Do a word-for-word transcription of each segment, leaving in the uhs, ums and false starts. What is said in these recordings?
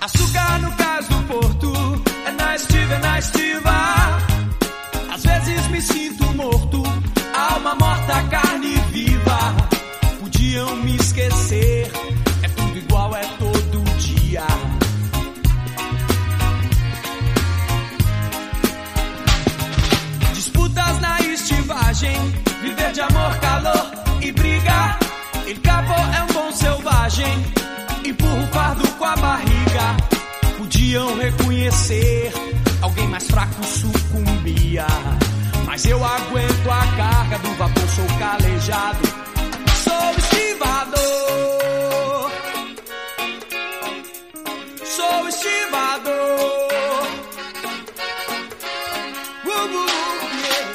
Açúcar no cais do porto, é na estiva, é na estiva. Às vezes me sinto morto, alma morta, carne viva. Podiam me esquecer, é tudo igual, é todo dia. Disputas na estivagem, viver de amor, calor e briga. El Capo é um bom selvagem, empurra o fardo com a barriga. Podiam reconhecer, alguém mais fraco sucumbia. Mas eu aguento a carga do vapor, sou calejado, sou estivador, sou estivador. Uh, uh, uh, yeah.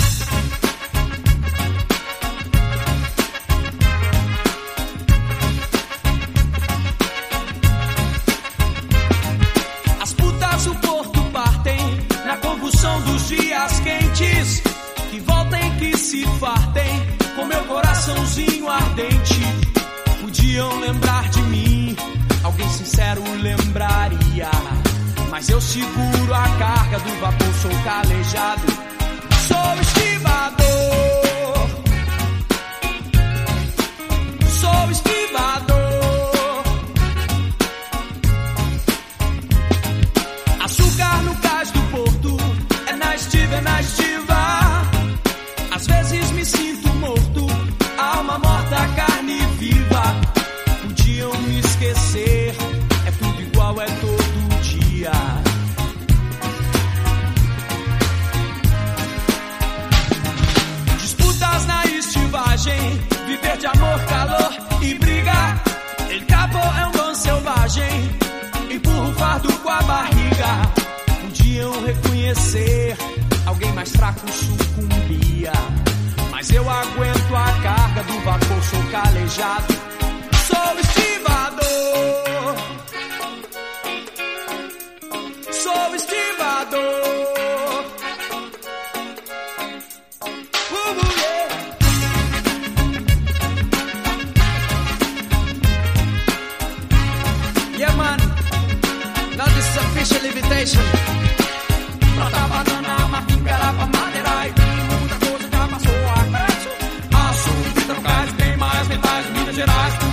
As putas o porto partem na convulsão dos dias quentes, que voltem, que se fartem com meu coraçãozinho ardente. Podiam lembrar de mim, alguém sincero lembraria. Mas eu seguro a carga do vapor, sou calejado, sou estivador, sou estivador. Açúcar no cais do porto, é na estiva, é na estiva. Às vezes me sinto morto, alma morta, carne viva. Podiam me esquecer, é tudo igual, é todo dia. Disputas na estivagem, viver de amor, calor e briga. El Capo é um bom selvagem, empurra o fardo com a barriga. Podiam reconhecer, alguém mais fraco sucumbia. Mas eu aguento a carga do vapor, sou calejado, sou estivador, sou estivador. Uh, uh, yeah. Yeah, man, now this is official invitation. Planta banana, mapingarapa, madeirai. Muita coisa já passou a preço. Açúcar, trocais, bem mais metais, Minas Gerais.